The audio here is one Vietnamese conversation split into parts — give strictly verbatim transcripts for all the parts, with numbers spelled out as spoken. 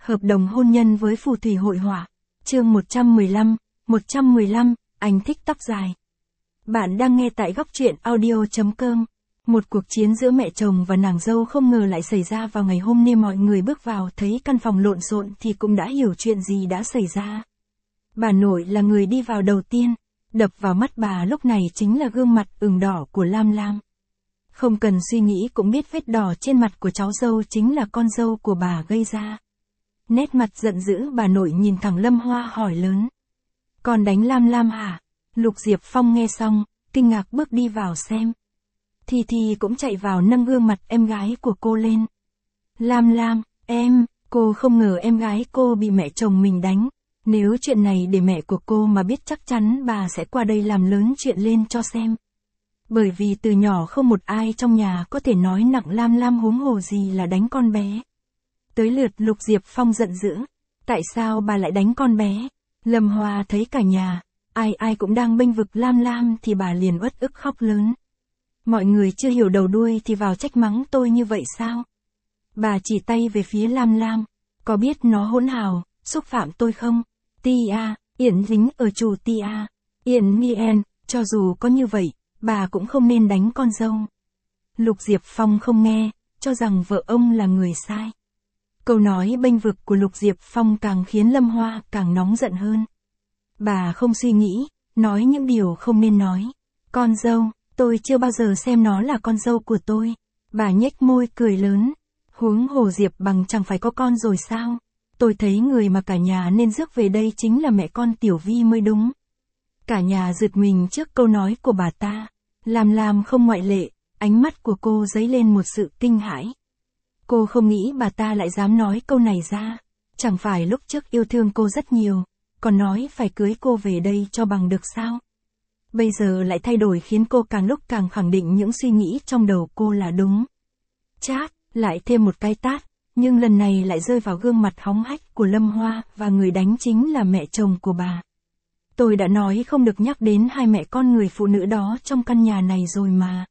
Hợp đồng hôn nhân với phù thủy hội họa. Chương một trăm mười lăm, một trăm mười lăm, anh thích tóc dài. Bạn đang nghe tại góc truyện audio chấm com. Một cuộc chiến giữa mẹ chồng và nàng dâu không ngờ lại xảy ra vào ngày hôm nay. Mọi người bước vào thấy căn phòng lộn xộn thì cũng đã hiểu chuyện gì đã xảy ra. Bà nội là người đi vào đầu tiên, đập vào mắt bà lúc này chính là gương mặt ửng đỏ của Lam Lam. Không cần suy nghĩ cũng biết vết đỏ trên mặt của cháu dâu chính là con dâu của bà gây ra. Nét mặt giận dữ bà nội nhìn thẳng Lâm Hoa hỏi lớn. Con đánh Lam Lam hả? Lục Diệp Phong nghe xong, kinh ngạc bước đi vào xem. Thi Thi cũng chạy vào nâng gương mặt em gái của cô lên. Lam Lam, em, cô không ngờ em gái cô bị mẹ chồng mình đánh. Nếu chuyện này để mẹ của cô mà biết chắc chắn bà sẽ qua đây làm lớn chuyện lên cho xem. Bởi vì từ nhỏ không một ai trong nhà có thể nói nặng Lam Lam huống hồ gì là đánh con bé. Tới lượt Lục Diệp Phong giận dữ. Tại sao bà lại đánh con bé? Lâm Hoa thấy cả nhà, ai ai cũng đang bênh vực Lam Lam thì bà liền uất ức khóc lớn. Mọi người chưa hiểu đầu đuôi thì vào trách mắng tôi như vậy sao? Bà chỉ tay về phía Lam Lam. Có biết nó hỗn hào, xúc phạm tôi không? Tia, Yển dính ở chủ Tia. Yển Nien, cho dù có như vậy, bà cũng không nên đánh con dâu. Lục Diệp Phong không nghe, cho rằng vợ ông là người sai. Câu nói bênh vực của Lục Diệp Phong càng khiến Lâm Hoa càng nóng giận hơn. Bà không suy nghĩ, nói những điều không nên nói. Con dâu, tôi chưa bao giờ xem nó là con dâu của tôi. Bà nhếch môi cười lớn. Huống hồ Diệp Bằng chẳng phải có con rồi sao? Tôi thấy người mà cả nhà nên rước về đây chính là mẹ con Tiểu Vi mới đúng. Cả nhà giật mình trước câu nói của bà ta. Lam Lam không ngoại lệ, ánh mắt của cô dấy lên một sự kinh hãi. Cô không nghĩ bà ta lại dám nói câu này ra. Chẳng phải lúc trước yêu thương cô rất nhiều, còn nói phải cưới cô về đây cho bằng được sao? Bây giờ lại thay đổi khiến cô càng lúc càng khẳng định những suy nghĩ trong đầu cô là đúng. Chát, lại thêm một cái tát, nhưng lần này lại rơi vào gương mặt hóng hách của Lâm Hoa và người đánh chính là mẹ chồng của bà. Tôi đã nói không được nhắc đến hai mẹ con người phụ nữ đó trong căn nhà này rồi mà.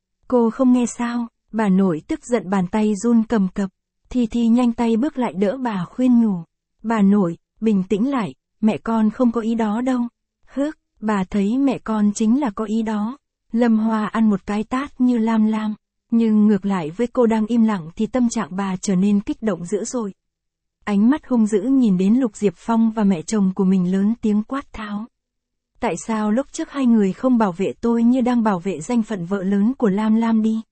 Cô không nghe sao? Bà nội tức giận bàn tay run cầm cập. Thi Thi nhanh tay bước lại đỡ bà khuyên nhủ. Bà nội, bình tĩnh lại, mẹ con không có ý đó đâu. Hước, bà thấy mẹ con chính là có ý đó. Lâm Hoa ăn một cái tát như Lam Lam. Nhưng ngược lại với cô đang im lặng thì tâm trạng bà trở nên kích động dữ dội. Ánh mắt hung dữ nhìn đến Lục Diệp Phong và mẹ chồng của mình lớn tiếng quát tháo. Tại sao lúc trước hai người không bảo vệ tôi như đang bảo vệ danh phận vợ lớn của Lam Lam đi?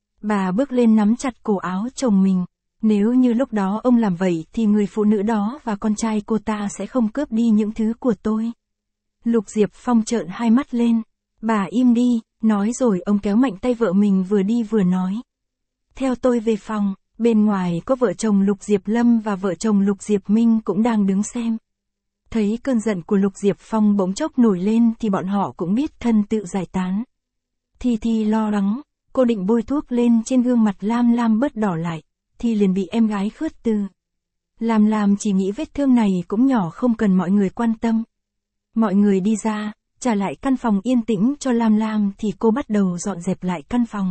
Bà bước lên nắm chặt cổ áo chồng mình. Nếu như lúc đó ông làm vậy thì người phụ nữ đó và con trai cô ta sẽ không cướp đi những thứ của tôi. Lục Diệp Phong trợn hai mắt lên. Bà im đi, nói rồi ông kéo mạnh tay vợ mình vừa đi vừa nói. Theo tôi về phòng, bên ngoài có vợ chồng Lục Diệp Lâm và vợ chồng Lục Diệp Minh cũng đang đứng xem. Thấy cơn giận của Lục Diệp Phong bỗng chốc nổi lên thì bọn họ cũng biết thân tự giải tán. Thi Thi lo lắng, cô định bôi thuốc lên trên gương mặt Lam Lam bớt đỏ lại, thì liền bị em gái khước từ. Lam Lam chỉ nghĩ vết thương này cũng nhỏ không cần mọi người quan tâm. Mọi người đi ra, trả lại căn phòng yên tĩnh cho Lam Lam thì cô bắt đầu dọn dẹp lại căn phòng.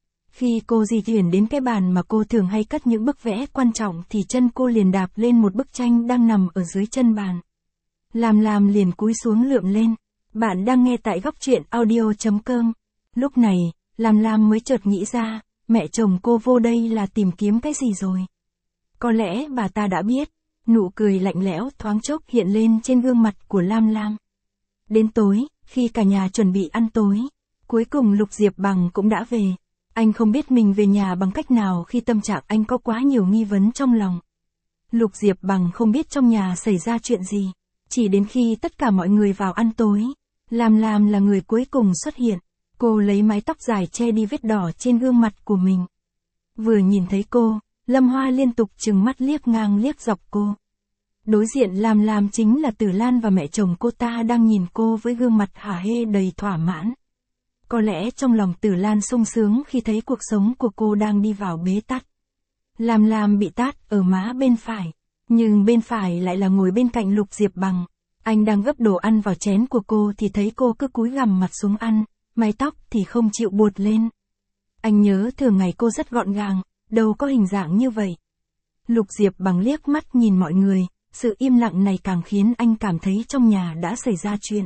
Khi cô di chuyển đến cái bàn mà cô thường hay cất những bức vẽ quan trọng thì chân cô liền đạp lên một bức tranh đang nằm ở dưới chân bàn. Lam Lam liền cúi xuống lượm lên. Bạn đang nghe tại góc truyện audio chấm com. Lúc này, Lam Lam mới chợt nghĩ ra, mẹ chồng cô vô đây là tìm kiếm cái gì rồi. Có lẽ bà ta đã biết. Nụ cười lạnh lẽo thoáng chốc hiện lên trên gương mặt của Lam Lam. Đến tối, khi cả nhà chuẩn bị ăn tối, cuối cùng Lục Diệp Bằng cũng đã về. Anh không biết mình về nhà bằng cách nào khi tâm trạng anh có quá nhiều nghi vấn trong lòng. Lục Diệp Bằng không biết trong nhà xảy ra chuyện gì. Chỉ đến khi tất cả mọi người vào ăn tối, Lam Lam là người cuối cùng xuất hiện. Cô lấy mái tóc dài che đi vết đỏ trên gương mặt của mình. Vừa nhìn thấy cô, Lâm Hoa liên tục trừng mắt liếc ngang liếc dọc cô. Đối diện Lam Lam chính là Tử Lan và mẹ chồng cô ta đang nhìn cô với gương mặt hả hê đầy thỏa mãn. Có lẽ trong lòng Tử Lan sung sướng khi thấy cuộc sống của cô đang đi vào bế tắc. Lam Lam bị tát ở má bên phải, nhưng bên phải lại là ngồi bên cạnh Lục Diệp Bằng. Anh đang gấp đồ ăn vào chén của cô thì thấy cô cứ cúi gằm mặt xuống ăn, mái tóc thì không chịu buột lên. Anh nhớ thường ngày cô rất gọn gàng, đâu có hình dạng như vậy. Lục Diệp Bằng liếc mắt nhìn mọi người, sự im lặng này càng khiến anh cảm thấy trong nhà đã xảy ra chuyện.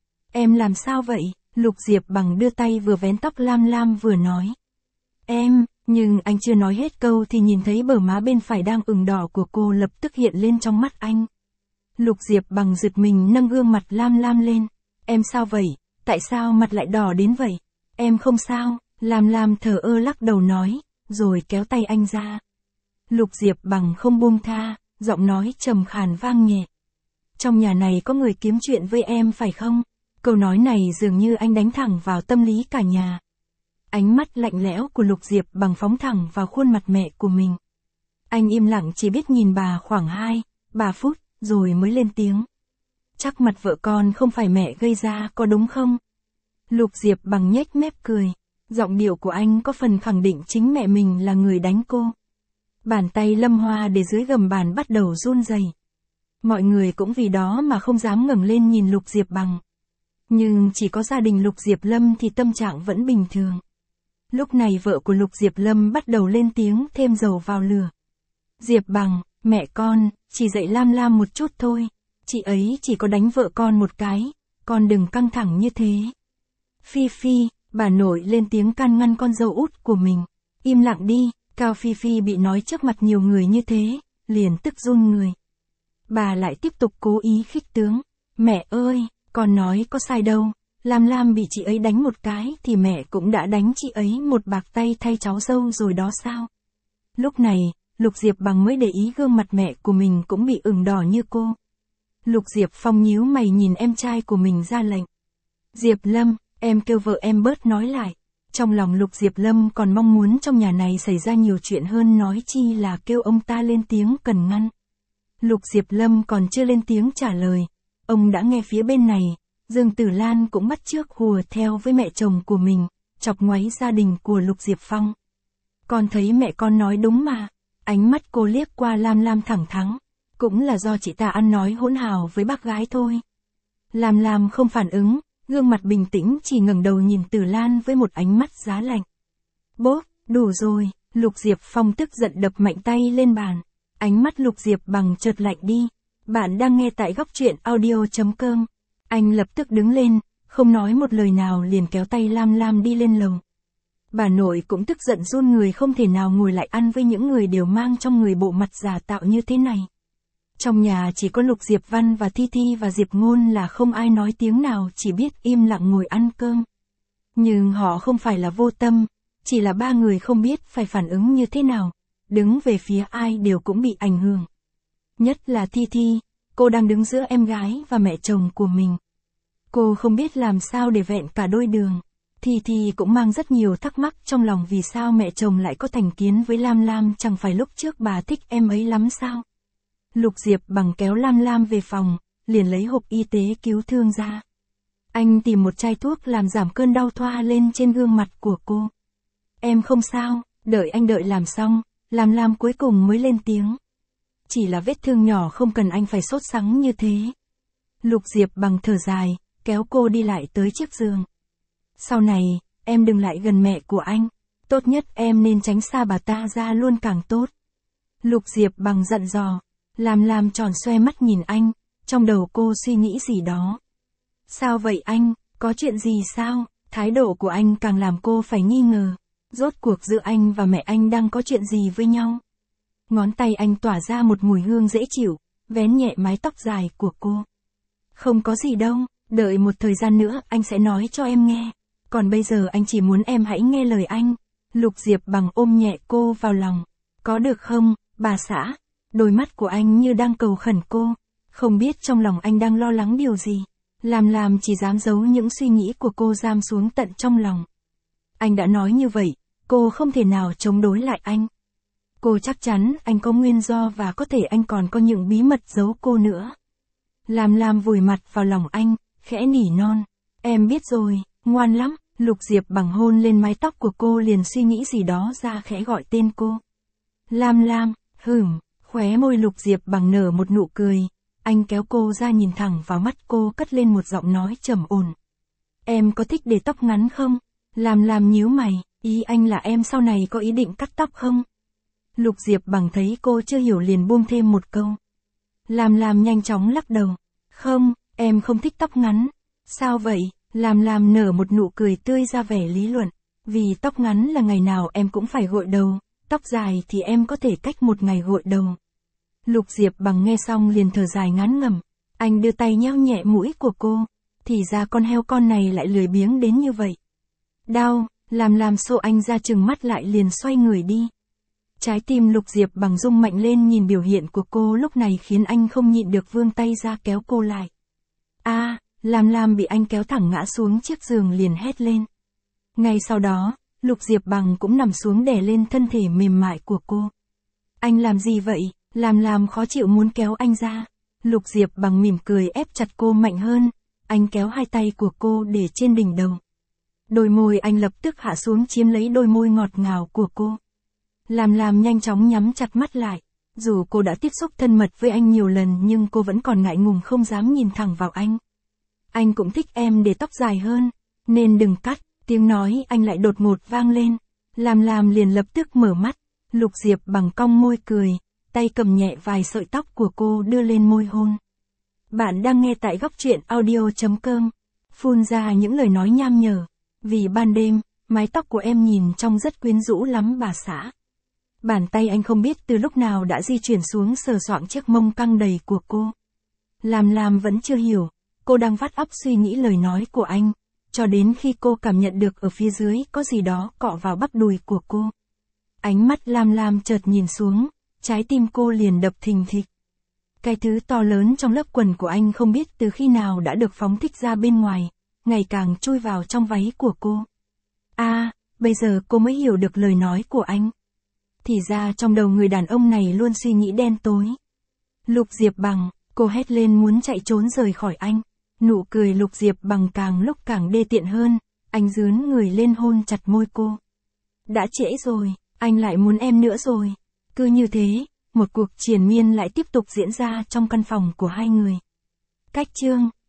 Em làm sao vậy? Lục Diệp Bằng đưa tay vừa vén tóc Lam Lam vừa nói. Em, nhưng anh chưa nói hết câu thì nhìn thấy bờ má bên phải đang ửng đỏ của cô lập tức hiện lên trong mắt anh. Lục Diệp Bằng giật mình nâng gương mặt Lam Lam lên. Em sao vậy? Tại sao mặt lại đỏ đến vậy? Em không sao, Lam Lam thờ ơ lắc đầu nói, rồi kéo tay anh ra. Lục Diệp Bằng không buông tha, giọng nói trầm khàn vang nhẹ. Trong nhà này có người kiếm chuyện với em phải không? Câu nói này dường như anh đánh thẳng vào tâm lý cả nhà. Ánh mắt lạnh lẽo của Lục Diệp Bằng phóng thẳng vào khuôn mặt mẹ của mình. Anh im lặng chỉ biết nhìn bà khoảng hai, ba phút, rồi mới lên tiếng. Chắc mặt vợ con không phải mẹ gây ra có đúng không? Lục Diệp Bằng nhếch mép cười. Giọng điệu của anh có phần khẳng định chính mẹ mình là người đánh cô. Bàn tay Lâm Hoa để dưới gầm bàn bắt đầu run rẩy. Mọi người cũng vì đó mà không dám ngẩng lên nhìn Lục Diệp Bằng. Nhưng chỉ có gia đình Lục Diệp Lâm thì tâm trạng vẫn bình thường. Lúc này vợ của Lục Diệp Lâm bắt đầu lên tiếng thêm dầu vào lửa. Diệp Bằng, mẹ con, chỉ dạy Lam Lam một chút thôi. Chị ấy chỉ có đánh vợ con một cái, con đừng căng thẳng như thế. Phi Phi, bà nội lên tiếng can ngăn con dâu út của mình. Im lặng đi, Cao Phi Phi bị nói trước mặt nhiều người như thế, liền tức run người. Bà lại tiếp tục cố ý khích tướng. Mẹ ơi, con nói có sai đâu. Lam Lam bị chị ấy đánh một cái thì mẹ cũng đã đánh chị ấy một bạc tay thay cháu dâu rồi đó sao? Lúc này, Lục Diệp Bằng mới để ý gương mặt mẹ của mình cũng bị ửng đỏ như cô. Lục Diệp Phong nhíu mày nhìn em trai của mình ra lệnh. Diệp Lâm, em kêu vợ em bớt nói lại. Trong lòng Lục Diệp Lâm còn mong muốn trong nhà này xảy ra nhiều chuyện hơn nói chi là kêu ông ta lên tiếng cần ngăn. Lục Diệp Lâm còn chưa lên tiếng trả lời. Ông đã nghe phía bên này, Dương Tử Lan cũng bắt chước hùa theo với mẹ chồng của mình, chọc ngoáy gia đình của Lục Diệp Phong. Con thấy mẹ con nói đúng mà. Ánh mắt cô liếc qua Lam Lam thẳng thắn. Cũng là do chị ta ăn nói hỗn hào với bác gái thôi. Lam Lam không phản ứng, gương mặt bình tĩnh chỉ ngẩng đầu nhìn Tử Lan với một ánh mắt giá lạnh. Bốp, đủ rồi, Lục Diệp Phong tức giận đập mạnh tay lên bàn. Ánh mắt Lục Diệp Bằng chợt lạnh đi. Bạn đang nghe tại góc truyện audio.com. Anh lập tức đứng lên, không nói một lời nào liền kéo tay Lam Lam đi lên lầu. Bà nội cũng tức giận run người không thể nào ngồi lại ăn với những người đều mang trong người bộ mặt giả tạo như thế này. Trong nhà chỉ có Lục Diệp Văn và Thi Thi và Diệp Ngôn là không ai nói tiếng nào, chỉ biết im lặng ngồi ăn cơm. Nhưng họ không phải là vô tâm, chỉ là ba người không biết phải phản ứng như thế nào, đứng về phía ai đều cũng bị ảnh hưởng. Nhất là Thi Thi, cô đang đứng giữa em gái và mẹ chồng của mình. Cô không biết làm sao để vẹn cả đôi đường. Thi Thi cũng mang rất nhiều thắc mắc trong lòng vì sao mẹ chồng lại có thành kiến với Lam Lam, chẳng phải lúc trước bà thích em ấy lắm sao? Lục Diệp Bằng kéo Lam Lam về phòng, liền lấy hộp y tế cứu thương ra. Anh tìm một chai thuốc làm giảm cơn đau thoa lên trên gương mặt của cô. Em không sao, đợi anh đợi làm xong, Lam Lam cuối cùng mới lên tiếng. Chỉ là vết thương nhỏ không cần anh phải sốt sắng như thế. Lục Diệp Bằng thở dài, kéo cô đi lại tới chiếc giường. Sau này, em đừng lại gần mẹ của anh. Tốt nhất em nên tránh xa bà ta ra luôn càng tốt. Lục Diệp Bằng dặn dò. Lam Lam tròn xoe mắt nhìn anh, trong đầu cô suy nghĩ gì đó. Sao vậy anh, có chuyện gì sao? Thái độ của anh càng làm cô phải nghi ngờ. Rốt cuộc giữa anh và mẹ anh đang có chuyện gì với nhau? Ngón tay anh tỏa ra một mùi hương dễ chịu, vén nhẹ mái tóc dài của cô. Không có gì đâu, đợi một thời gian nữa anh sẽ nói cho em nghe. Còn bây giờ anh chỉ muốn em hãy nghe lời anh. Lục Diệp Bằng ôm nhẹ cô vào lòng. Có được không, bà xã? Đôi mắt của anh như đang cầu khẩn cô. Không biết trong lòng anh đang lo lắng điều gì. Lam Lam chỉ dám giấu những suy nghĩ của cô giam xuống tận trong lòng. Anh đã nói như vậy, cô không thể nào chống đối lại anh. Cô chắc chắn anh có nguyên do và có thể anh còn có những bí mật giấu cô nữa. Lam Lam vùi mặt vào lòng anh, khẽ nỉ non. Em biết rồi, ngoan lắm. Lục Diệp Bằng hôn lên mái tóc của cô liền suy nghĩ gì đó ra khẽ gọi tên cô. Lam Lam, hửm, khóe môi Lục Diệp Bằng nở một nụ cười. Anh kéo cô ra nhìn thẳng vào mắt cô cất lên một giọng nói trầm ổn. Em có thích để tóc ngắn không? Lam Lam nhíu mày, ý anh là em sau này có ý định cắt tóc không? Lục Diệp Bằng thấy cô chưa hiểu liền buông thêm một câu. Làm Làm nhanh chóng lắc đầu. Không, em không thích tóc ngắn. Sao vậy? Làm Làm nở một nụ cười tươi ra vẻ lý luận. Vì tóc ngắn là ngày nào em cũng phải gội đầu, tóc dài thì em có thể cách một ngày gội đầu. Lục Diệp Bằng nghe xong liền thở dài ngán ngẩm. Anh đưa tay nhéo nhẹ mũi của cô. Thì ra con heo con này lại lười biếng đến như vậy. Đau, Làm Làm xô anh ra chừng mắt lại liền xoay người đi. Trái tim Lục Diệp Bằng rung mạnh lên nhìn biểu hiện của cô lúc này khiến anh không nhịn được vươn tay ra kéo cô lại. A, à, Làm Làm bị anh kéo thẳng ngã xuống chiếc giường liền hét lên. Ngay sau đó, Lục Diệp Bằng cũng nằm xuống đè lên thân thể mềm mại của cô. Anh làm gì vậy? Làm Làm khó chịu muốn kéo anh ra. Lục Diệp Bằng mỉm cười ép chặt cô mạnh hơn. Anh kéo hai tay của cô để trên đỉnh đầu. Đôi môi anh lập tức hạ xuống chiếm lấy đôi môi ngọt ngào của cô. Làm Làm nhanh chóng nhắm chặt mắt lại. Dù cô đã tiếp xúc thân mật với anh nhiều lần nhưng cô vẫn còn ngại ngùng không dám nhìn thẳng vào anh. Anh cũng thích em để tóc dài hơn, nên đừng cắt. Tiếng nói anh lại đột ngột vang lên. Làm Làm liền lập tức mở mắt. Lục Diệp Bằng cong môi cười, tay cầm nhẹ vài sợi tóc của cô đưa lên môi hôn. Bạn đang nghe tại góc truyện audio chấm com. Phun ra những lời nói nham nhở. Vì ban đêm, mái tóc của em nhìn trông rất quyến rũ lắm bà xã. Bàn tay anh không biết từ lúc nào đã di chuyển xuống sờ soạng chiếc mông căng đầy của cô. Làm Làm vẫn chưa hiểu, cô đang vắt óc suy nghĩ lời nói của anh, cho đến khi cô cảm nhận được ở phía dưới có gì đó cọ vào bắp đùi của cô. Ánh mắt Làm Làm chợt nhìn xuống, trái tim cô liền đập thình thịch. Cái thứ to lớn trong lớp quần của anh không biết từ khi nào đã được phóng thích ra bên ngoài, ngày càng chui vào trong váy của cô. A, à, bây giờ cô mới hiểu được lời nói của anh. Thì ra trong đầu người đàn ông này luôn suy nghĩ đen tối. Lục Diệp Bằng, cô hét lên muốn chạy trốn rời khỏi anh. Nụ cười Lục Diệp Bằng càng lúc càng đê tiện hơn, anh dướn người lên hôn chặt môi cô. Đã trễ rồi, anh lại muốn em nữa rồi. Cứ như thế, một cuộc triền miên lại tiếp tục diễn ra trong căn phòng của hai người. Cách chương